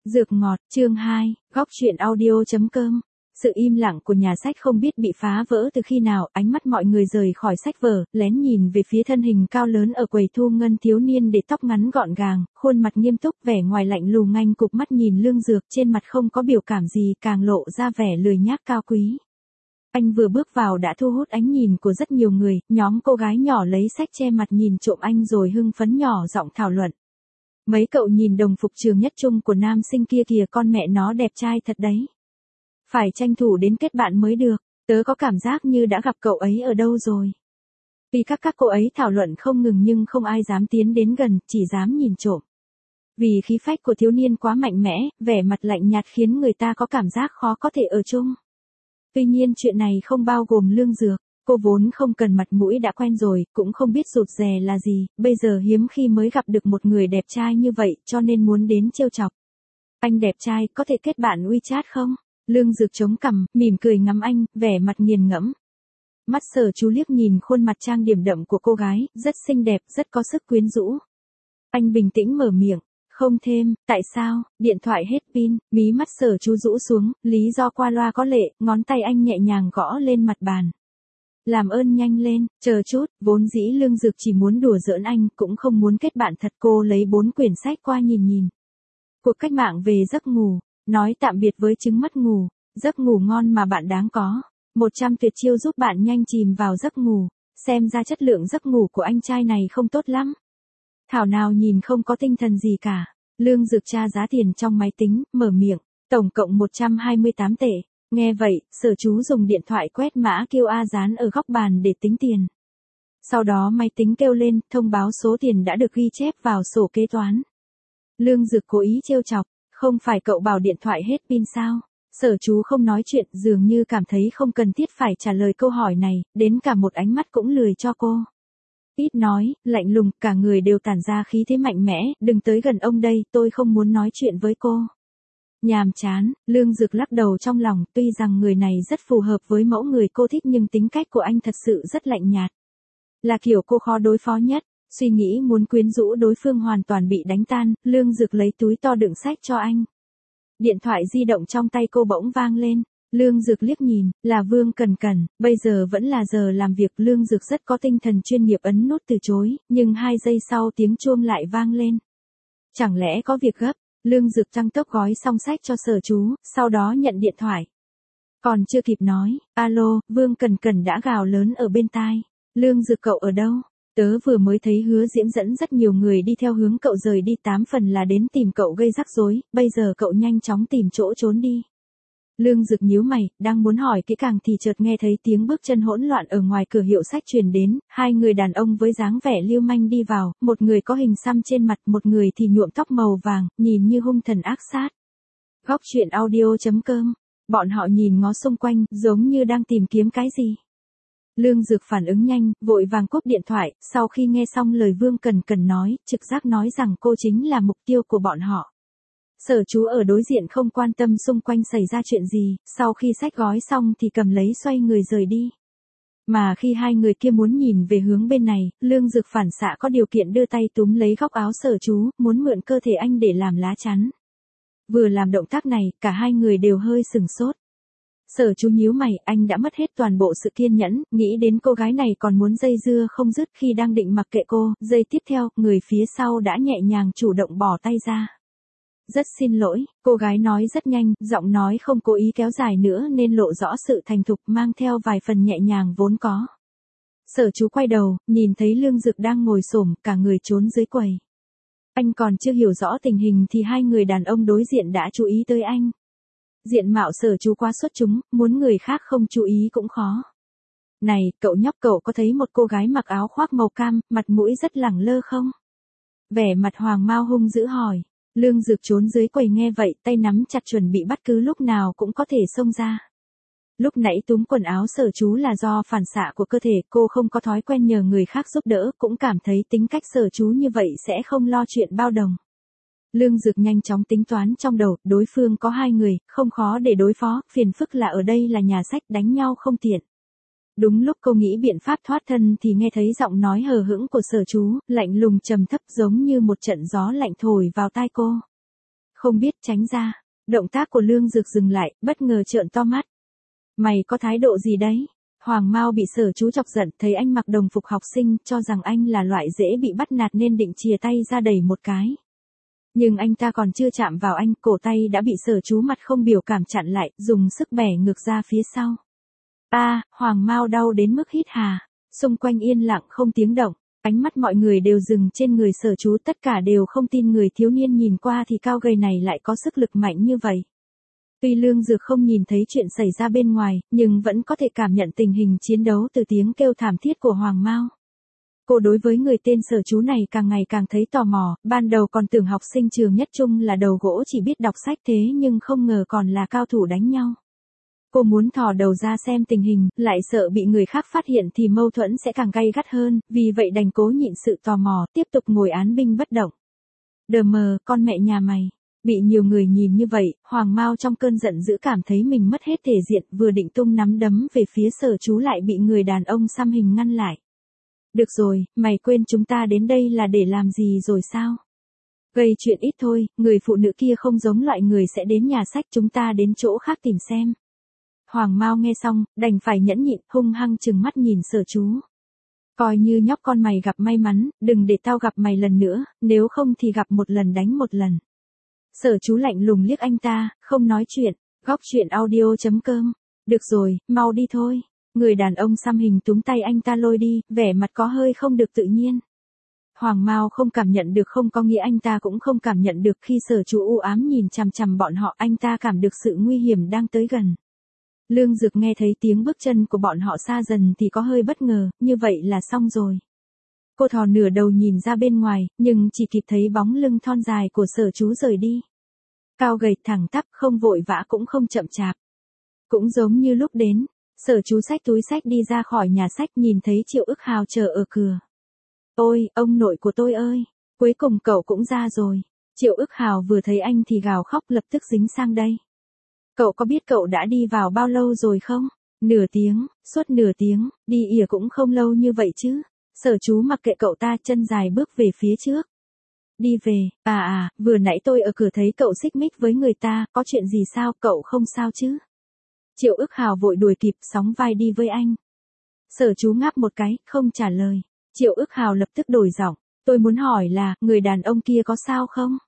Dược ngọt, chương 2, góc truyện audio.com. Sự im lặng của nhà sách không biết bị phá vỡ từ khi nào, ánh mắt mọi người rời khỏi sách vở, lén nhìn về phía thân hình cao lớn ở quầy thu ngân thiếu niên để tóc ngắn gọn gàng, khuôn mặt nghiêm túc, vẻ ngoài lạnh lùng nganh cụp mắt nhìn Lương Dược, trên mặt không có biểu cảm gì, càng lộ ra vẻ lười nhác cao quý. Anh vừa bước vào đã thu hút ánh nhìn của rất nhiều người, nhóm cô gái nhỏ lấy sách che mặt nhìn trộm anh rồi hưng phấn nhỏ giọng thảo luận. Mấy cậu nhìn đồng phục trường nhất trung của nam sinh kia kìa, con mẹ nó đẹp trai thật đấy. Phải tranh thủ đến kết bạn mới được, tớ có cảm giác như đã gặp cậu ấy ở đâu rồi. Vì các cô ấy thảo luận không ngừng nhưng không ai dám tiến đến gần, chỉ dám nhìn trộm. Vì khí phách của thiếu niên quá mạnh mẽ, vẻ mặt lạnh nhạt khiến người ta có cảm giác khó có thể ở chung. Tuy nhiên chuyện này không bao gồm Lương Dược. Cô vốn không cần mặt mũi đã quen rồi, cũng không biết rụt rè là gì, bây giờ hiếm khi mới gặp được một người đẹp trai như vậy, cho nên muốn đến trêu chọc. Anh đẹp trai, có thể kết bạn WeChat không? Lương Dược chống cằm, mỉm cười ngắm anh, vẻ mặt nghiền ngẫm. Mắt Sở Chú liếc nhìn khuôn mặt trang điểm đậm của cô gái, rất xinh đẹp, rất có sức quyến rũ. Anh bình tĩnh mở miệng. Không thêm, tại sao, điện thoại hết pin, mí mắt Sở Chú rũ xuống, lý do qua loa có lệ, ngón tay anh nhẹ nhàng gõ lên mặt bàn. Làm ơn nhanh lên, chờ chút, vốn dĩ Lương Dược chỉ muốn đùa giỡn anh, cũng không muốn kết bạn thật. Cô lấy 4 quyển sách qua nhìn. Cuộc cách mạng về giấc ngủ, nói tạm biệt với chứng mất ngủ, giấc ngủ ngon mà bạn đáng có. 100 tuyệt chiêu giúp bạn nhanh chìm vào giấc ngủ, xem ra chất lượng giấc ngủ của anh trai này không tốt lắm. Thảo nào nhìn không có tinh thần gì cả. Lương Dược tra giá tiền trong máy tính, mở miệng, tổng cộng 128 tệ. Nghe vậy, Sở Chú dùng điện thoại quét mã QR dán ở góc bàn để tính tiền. Sau đó máy tính kêu lên, thông báo số tiền đã được ghi chép vào sổ kế toán. Lương Dược cố ý trêu chọc, không phải cậu bảo điện thoại hết pin sao? Sở Chú không nói chuyện, dường như cảm thấy không cần thiết phải trả lời câu hỏi này, đến cả một ánh mắt cũng lười cho cô. Ít nói, lạnh lùng, cả người đều tản ra khí thế mạnh mẽ, đừng tới gần ông đây, tôi không muốn nói chuyện với cô. Nhàm chán, Lương Dược lắc đầu trong lòng, tuy rằng người này rất phù hợp với mẫu người cô thích nhưng tính cách của anh thật sự rất lạnh nhạt. Là kiểu cô khó đối phó nhất, suy nghĩ muốn quyến rũ đối phương hoàn toàn bị đánh tan, Lương Dược lấy túi to đựng sách cho anh. Điện thoại di động trong tay cô bỗng vang lên, Lương Dược liếc nhìn, là Vương Cần Cần, bây giờ vẫn là giờ làm việc. Lương Dược rất có tinh thần chuyên nghiệp ấn nút từ chối, nhưng 2 giây sau tiếng chuông lại vang lên. Chẳng lẽ có việc gấp? Lương Dược tăng tốc gói xong sách cho Sở Chú, sau đó nhận điện thoại. Còn chưa kịp nói, alo, Vương Cần Cần đã gào lớn ở bên tai. Lương Dược cậu ở đâu? Tớ vừa mới thấy Hứa Diễm dẫn rất nhiều người đi theo hướng cậu rời đi, 8 phần là đến tìm cậu gây rắc rối, bây giờ cậu nhanh chóng tìm chỗ trốn đi. Lương Dược nhíu mày, đang muốn hỏi kỹ càng thì chợt nghe thấy tiếng bước chân hỗn loạn ở ngoài cửa hiệu sách truyền đến, 2 người đàn ông với dáng vẻ lưu manh đi vào, một người có hình xăm trên mặt, một người thì nhuộm tóc màu vàng, nhìn như hung thần ác sát. Góc truyện audio.com, bọn họ nhìn ngó xung quanh, giống như đang tìm kiếm cái gì. Lương Dược phản ứng nhanh, vội vàng cúp điện thoại, sau khi nghe xong lời Vương Cần Cần nói, trực giác nói rằng cô chính là mục tiêu của bọn họ. Sở Chú ở đối diện không quan tâm xung quanh xảy ra chuyện gì, sau khi xách gói xong thì cầm lấy xoay người rời đi. Mà khi 2 người kia muốn nhìn về hướng bên này, Lương Dược phản xạ có điều kiện đưa tay túm lấy góc áo Sở Chú, muốn mượn cơ thể anh để làm lá chắn. Vừa làm động tác này, cả 2 người đều hơi sừng sốt. Sở Chú nhíu mày, anh đã mất hết toàn bộ sự kiên nhẫn, nghĩ đến cô gái này còn muốn dây dưa không dứt. Khi đang định mặc kệ cô, giây tiếp theo, người phía sau đã nhẹ nhàng chủ động bỏ tay ra. Rất xin lỗi, cô gái nói rất nhanh, giọng nói không cố ý kéo dài nữa nên lộ rõ sự thành thục mang theo vài phần nhẹ nhàng vốn có. Sở Chú quay đầu, nhìn thấy Lương Dược đang ngồi xổm, cả người trốn dưới quầy. Anh còn chưa hiểu rõ tình hình thì 2 người đàn ông đối diện đã chú ý tới anh. Diện mạo Sở Chú quá xuất chúng, muốn người khác không chú ý cũng khó. Này, cậu nhóc, cậu có thấy một cô gái mặc áo khoác màu cam, mặt mũi rất lẳng lơ không? Vẻ mặt Hoàng Mao hung dữ hỏi. Lương Dược trốn dưới quầy nghe vậy, tay nắm chặt chuẩn bị bắt cứ lúc nào cũng có thể xông ra. Lúc nãy túm quần áo Sở Chú là do phản xạ của cơ thể, cô không có thói quen nhờ người khác giúp đỡ, cũng cảm thấy tính cách Sở Chú như vậy sẽ không lo chuyện bao đồng. Lương Dược nhanh chóng tính toán trong đầu, đối phương có 2 người, không khó để đối phó, phiền phức là ở đây là nhà sách, đánh nhau không tiện. Đúng lúc cô nghĩ biện pháp thoát thân thì nghe thấy giọng nói hờ hững của Sở Chú, lạnh lùng trầm thấp giống như một trận gió lạnh thổi vào tai cô. Không biết tránh ra. Động tác của Lương Dược dừng lại, bất ngờ trợn to mắt. Mày có thái độ gì đấy? Hoàng Mao bị Sở Chú chọc giận, thấy anh mặc đồng phục học sinh, cho rằng anh là loại dễ bị bắt nạt nên định chìa tay ra đẩy một cái. Nhưng anh ta còn chưa chạm vào anh, cổ tay đã bị Sở Chú mặt không biểu cảm chặn lại, dùng sức bẻ ngược ra phía sau. Hoàng Mao đau đến mức hít hà. Xung quanh yên lặng không tiếng động, ánh mắt mọi người đều dừng trên người Sở Chú, tất cả đều không tin người thiếu niên nhìn qua thì cao gầy này lại có sức lực mạnh như vậy. Tuy Lương Dược không nhìn thấy chuyện xảy ra bên ngoài, nhưng vẫn có thể cảm nhận tình hình chiến đấu từ tiếng kêu thảm thiết của Hoàng Mao. Cô đối với người tên Sở Chú này càng ngày càng thấy tò mò, ban đầu còn tưởng học sinh trường nhất trung là đầu gỗ chỉ biết đọc sách thế nhưng không ngờ còn là cao thủ đánh nhau. Cô muốn thò đầu ra xem tình hình, lại sợ bị người khác phát hiện thì mâu thuẫn sẽ càng gay gắt hơn, vì vậy đành cố nhịn sự tò mò, tiếp tục ngồi án binh bất động. Đờ mờ, con mẹ nhà mày. Bị nhiều người nhìn như vậy, Hoàng Mao trong cơn giận dữ cảm thấy mình mất hết thể diện, vừa định tung nắm đấm về phía Sở Chú lại bị người đàn ông xăm hình ngăn lại. Được rồi, mày quên chúng ta đến đây là để làm gì rồi sao? Gây chuyện ít thôi, người phụ nữ kia không giống loại người sẽ đến nhà sách, chúng ta đến chỗ khác tìm xem. Hoàng Mao nghe xong, đành phải nhẫn nhịn, hung hăng trừng mắt nhìn Sở Chú. Coi như nhóc con mày gặp may mắn, đừng để tao gặp mày lần nữa, nếu không thì gặp một lần đánh một lần. Sở Chú lạnh lùng liếc anh ta, không nói chuyện. Góc chuyện audio.com. Được rồi, mau đi thôi. Người đàn ông xăm hình túm tay anh ta lôi đi, vẻ mặt có hơi không được tự nhiên. Hoàng Mao không cảm nhận được không có nghĩa anh ta cũng không cảm nhận được khi Sở Chú u ám nhìn chằm chằm bọn họ, anh ta cảm được sự nguy hiểm đang tới gần. Lương Dược nghe thấy tiếng bước chân của bọn họ xa dần thì có hơi bất ngờ, như vậy là xong rồi. Cô thò nửa đầu nhìn ra bên ngoài, nhưng chỉ kịp thấy bóng lưng thon dài của Sở Chú rời đi. Cao gầy thẳng tắp, không vội vã cũng không chậm chạp. Cũng giống như lúc đến, Sở Chú xách túi sách đi ra khỏi nhà sách, nhìn thấy Triệu Ức Hào chờ ở cửa. Ôi, ông nội của tôi ơi, cuối cùng cậu cũng ra rồi. Triệu Ức Hào vừa thấy anh thì gào khóc, lập tức dính sang đây. Cậu có biết cậu đã đi vào bao lâu rồi không? Nửa tiếng, suốt nửa tiếng, đi ỉa cũng không lâu như vậy chứ. Sở Chú mặc kệ cậu ta, chân dài bước về phía trước. Đi về, vừa nãy tôi ở cửa thấy cậu xích mích với người ta, có chuyện gì sao, cậu không sao chứ? Triệu Ức Hào vội đuổi kịp, sóng vai đi với anh. Sở Chú ngáp một cái, không trả lời. Triệu Ức Hào lập tức đổi giọng, tôi muốn hỏi là, người đàn ông kia có sao không?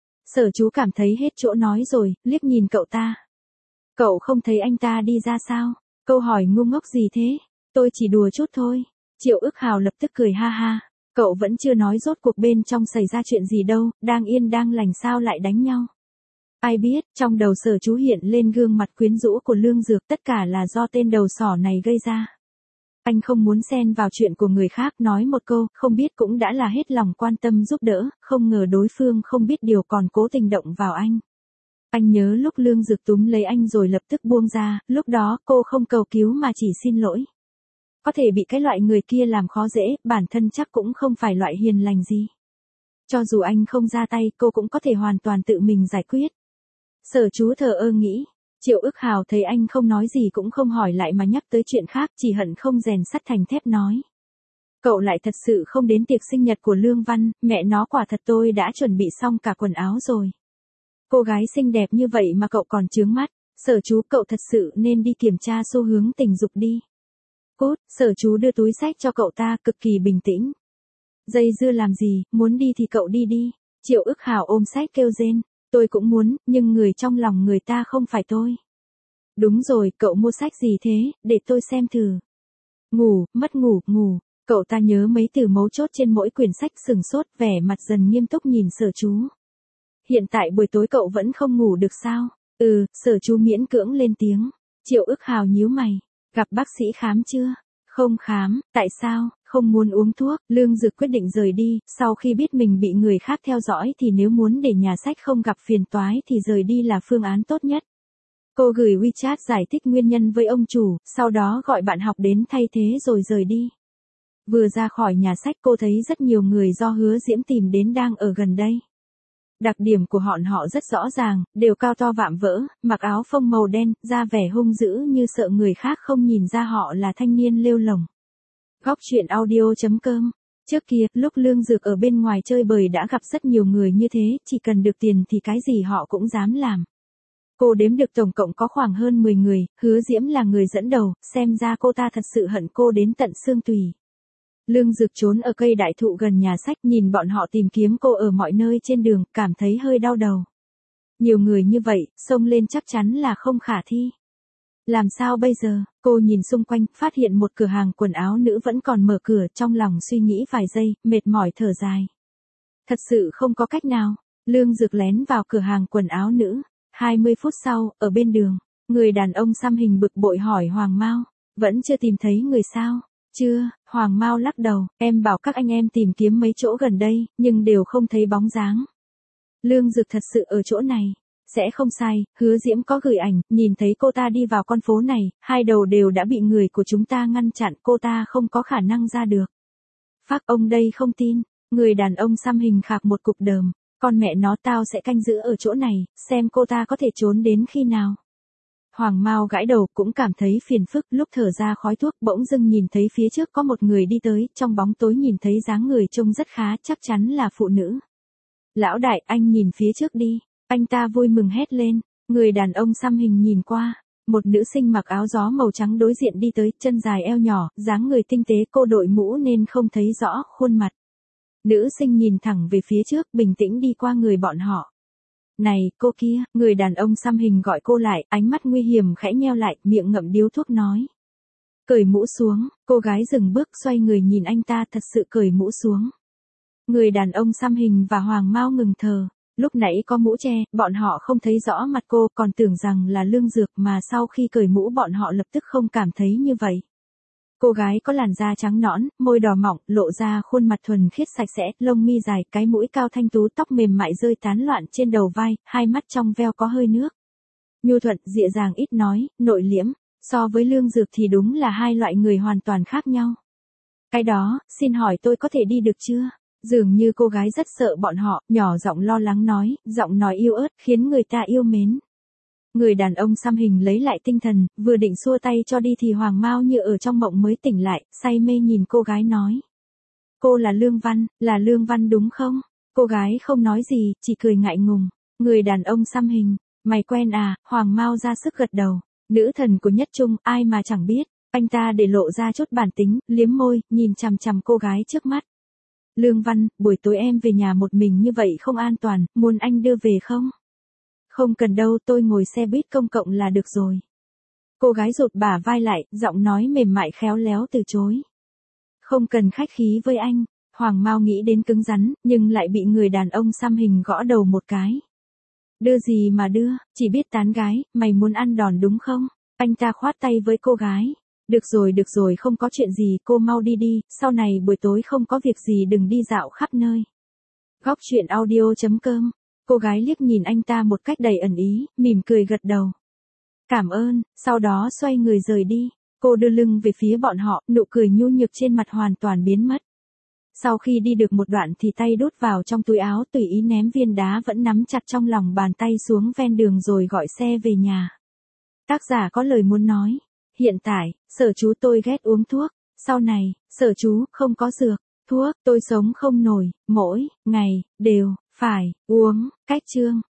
Sở Chú cảm thấy hết chỗ nói rồi, liếc nhìn cậu ta. Cậu không thấy anh ta đi ra sao? Câu hỏi ngu ngốc gì thế? Tôi chỉ đùa chút thôi. Triệu Ức Hào lập tức cười ha ha. Cậu vẫn chưa nói rốt cuộc bên trong xảy ra chuyện gì đâu, đang yên đang lành sao lại đánh nhau. Ai biết, trong đầu Sở Chú hiện lên gương mặt quyến rũ của Lương Dược, tất cả là do tên đầu sỏ này gây ra. Anh không muốn xen vào chuyện của người khác, nói một câu, không biết cũng đã là hết lòng quan tâm giúp đỡ, không ngờ đối phương không biết điều còn cố tình động vào anh. Anh nhớ lúc Lương Dược túm lấy anh rồi lập tức buông ra, lúc đó cô không cầu cứu mà chỉ xin lỗi. Có thể bị cái loại người kia làm khó dễ, bản thân chắc cũng không phải loại hiền lành gì. Cho dù anh không ra tay, cô cũng có thể hoàn toàn tự mình giải quyết. Sở Chú thờ ơ nghĩ. Triệu Ức Hào thấy anh không nói gì cũng không hỏi lại mà nhắc tới chuyện khác, chỉ hận không rèn sắt thành thép nói. Cậu lại thật sự không đến tiệc sinh nhật của Lương Văn, mẹ nó quả thật tôi đã chuẩn bị xong cả quần áo rồi. Cô gái xinh đẹp như vậy mà cậu còn chướng mắt, Sở Chú cậu thật sự nên đi kiểm tra xu hướng tình dục đi. Cút, Sở Chú đưa túi sách cho cậu ta, cực kỳ bình tĩnh. Dây dưa làm gì, muốn đi thì cậu đi đi. Triệu Ức Hào ôm sách kêu rên. Tôi cũng muốn, nhưng người trong lòng người ta không phải tôi. Đúng rồi, cậu mua sách gì thế, để tôi xem thử. Ngủ, mất ngủ, ngủ. Cậu ta nhớ mấy từ mấu chốt trên mỗi quyển sách, sừng sốt, vẻ mặt dần nghiêm túc nhìn Sở Chú. Hiện tại buổi tối cậu vẫn không ngủ được sao? Sở Chú miễn cưỡng lên tiếng. Triệu Ức Hào nhíu mày. Gặp bác sĩ khám chưa? Không khám, tại sao? Không muốn uống thuốc. Lương Dược quyết định rời đi, sau khi biết mình bị người khác theo dõi thì nếu muốn để nhà sách không gặp phiền toái thì rời đi là phương án tốt nhất. Cô gửi WeChat giải thích nguyên nhân với ông chủ, sau đó gọi bạn học đến thay thế rồi rời đi. Vừa ra khỏi nhà sách cô thấy rất nhiều người do Hứa Diễm tìm đến đang ở gần đây. Đặc điểm của họ rất rõ ràng, đều cao to vạm vỡ, mặc áo phông màu đen, da vẻ hung dữ như sợ người khác không nhìn ra họ là thanh niên lêu lổng. Góc chuyện audio.com Trước kia, lúc Lương Dược ở bên ngoài chơi bời đã gặp rất nhiều người như thế, chỉ cần được tiền thì cái gì họ cũng dám làm. Cô đếm được tổng cộng có khoảng hơn 10 người, Hứa Diễm là người dẫn đầu, xem ra cô ta thật sự hận cô đến tận xương tủy. Lương Dược trốn ở cây đại thụ gần nhà sách, nhìn bọn họ tìm kiếm cô ở mọi nơi trên đường, cảm thấy hơi đau đầu. Nhiều người như vậy, xông lên chắc chắn là không khả thi. Làm sao bây giờ? Cô nhìn xung quanh, phát hiện một cửa hàng quần áo nữ vẫn còn mở cửa, trong lòng suy nghĩ vài giây, mệt mỏi thở dài. Thật sự không có cách nào. Lương Dược lén vào cửa hàng quần áo nữ. 20 phút sau, ở bên đường, người đàn ông xăm hình bực bội hỏi Hoàng Mao, vẫn chưa tìm thấy người sao? Chưa, Hoàng Mao lắc đầu, em bảo các anh em tìm kiếm mấy chỗ gần đây, nhưng đều không thấy bóng dáng. Lương Dược thật sự ở chỗ này. Sẽ không sai, Hứa Diễm có gửi ảnh, nhìn thấy cô ta đi vào con phố này, hai đầu đều đã bị người của chúng ta ngăn chặn, cô ta không có khả năng ra được. Phác ông đây không tin, người đàn ông xăm hình khạc một cục đờm, con mẹ nó tao sẽ canh giữ ở chỗ này, xem cô ta có thể trốn đến khi nào. Hoàng Mao gãi đầu cũng cảm thấy phiền phức, lúc thở ra khói thuốc bỗng dưng nhìn thấy phía trước có một người đi tới, trong bóng tối nhìn thấy dáng người trông rất khá, chắc chắn là phụ nữ. Lão đại, anh nhìn phía trước đi. Anh ta vui mừng hét lên, người đàn ông xăm hình nhìn qua, một nữ sinh mặc áo gió màu trắng đối diện đi tới, chân dài eo nhỏ, dáng người tinh tế, cô đội mũ nên không thấy rõ khuôn mặt. Nữ sinh nhìn thẳng về phía trước, bình tĩnh đi qua người bọn họ. Này, cô kia, người đàn ông xăm hình gọi cô lại, ánh mắt nguy hiểm khẽ nheo lại, miệng ngậm điếu thuốc nói. Cởi mũ xuống, cô gái dừng bước xoay người nhìn anh ta, thật sự cởi mũ xuống. Người đàn ông xăm hình và Hoàng Mao ngừng thở. Lúc nãy có mũ che, bọn họ không thấy rõ mặt cô, còn tưởng rằng là Lương Dược, mà sau khi cởi mũ bọn họ lập tức không cảm thấy như vậy. Cô gái có làn da trắng nõn, môi đỏ mọng, lộ ra khuôn mặt thuần khiết sạch sẽ, lông mi dài, cái mũi cao thanh tú, tóc mềm mại rơi tán loạn trên đầu vai, hai mắt trong veo có hơi nước. Nhu thuận, dịu dàng ít nói, nội liễm, so với Lương Dược thì đúng là hai loại người hoàn toàn khác nhau. Cái đó, xin hỏi tôi có thể đi được chưa? Dường như cô gái rất sợ bọn họ, nhỏ giọng lo lắng nói, giọng nói yếu ớt khiến người ta yêu mến. Người đàn ông xăm hình lấy lại tinh thần, vừa định xua tay cho đi thì Hoàng Mao như ở trong mộng mới tỉnh lại, say mê nhìn cô gái nói. Cô là Lương Văn đúng không? Cô gái không nói gì, chỉ cười ngại ngùng. Người đàn ông xăm hình, mày quen à? Hoàng Mao ra sức gật đầu. Nữ thần của Nhất Trung, ai mà chẳng biết. Anh ta để lộ ra chút bản tính, liếm môi, nhìn chằm chằm cô gái trước mắt. Lương Văn, buổi tối em về nhà một mình như vậy không an toàn, muốn anh đưa về không? Không cần đâu, tôi ngồi xe buýt công cộng là được rồi. Cô gái rụt bả vai lại, giọng nói mềm mại khéo léo từ chối. Không cần khách khí với anh. Hoàng Mao nghĩ đến cứng rắn, nhưng lại bị người đàn ông xăm hình gõ đầu một cái. Đưa gì mà đưa, chỉ biết tán gái, mày muốn ăn đòn đúng không? Anh ta khoát tay với cô gái. Được rồi, không có chuyện gì, cô mau đi đi, sau này buổi tối không có việc gì đừng đi dạo khắp nơi. Góc truyện audio.com. Cô gái liếc nhìn anh ta một cách đầy ẩn ý, mỉm cười gật đầu. Cảm ơn, sau đó xoay người rời đi. Cô đưa lưng về phía bọn họ, nụ cười nhu nhược trên mặt hoàn toàn biến mất. Sau khi đi được một đoạn thì tay đút vào trong túi áo, tùy ý ném viên đá vẫn nắm chặt trong lòng bàn tay xuống ven đường rồi gọi xe về nhà. Tác giả có lời muốn nói. Hiện tại, Sở chú tôi ghét uống thuốc. Sau này, Sở chú không có dược, thuốc, tôi sống không nổi, mỗi ngày đều phải uống. Cách chương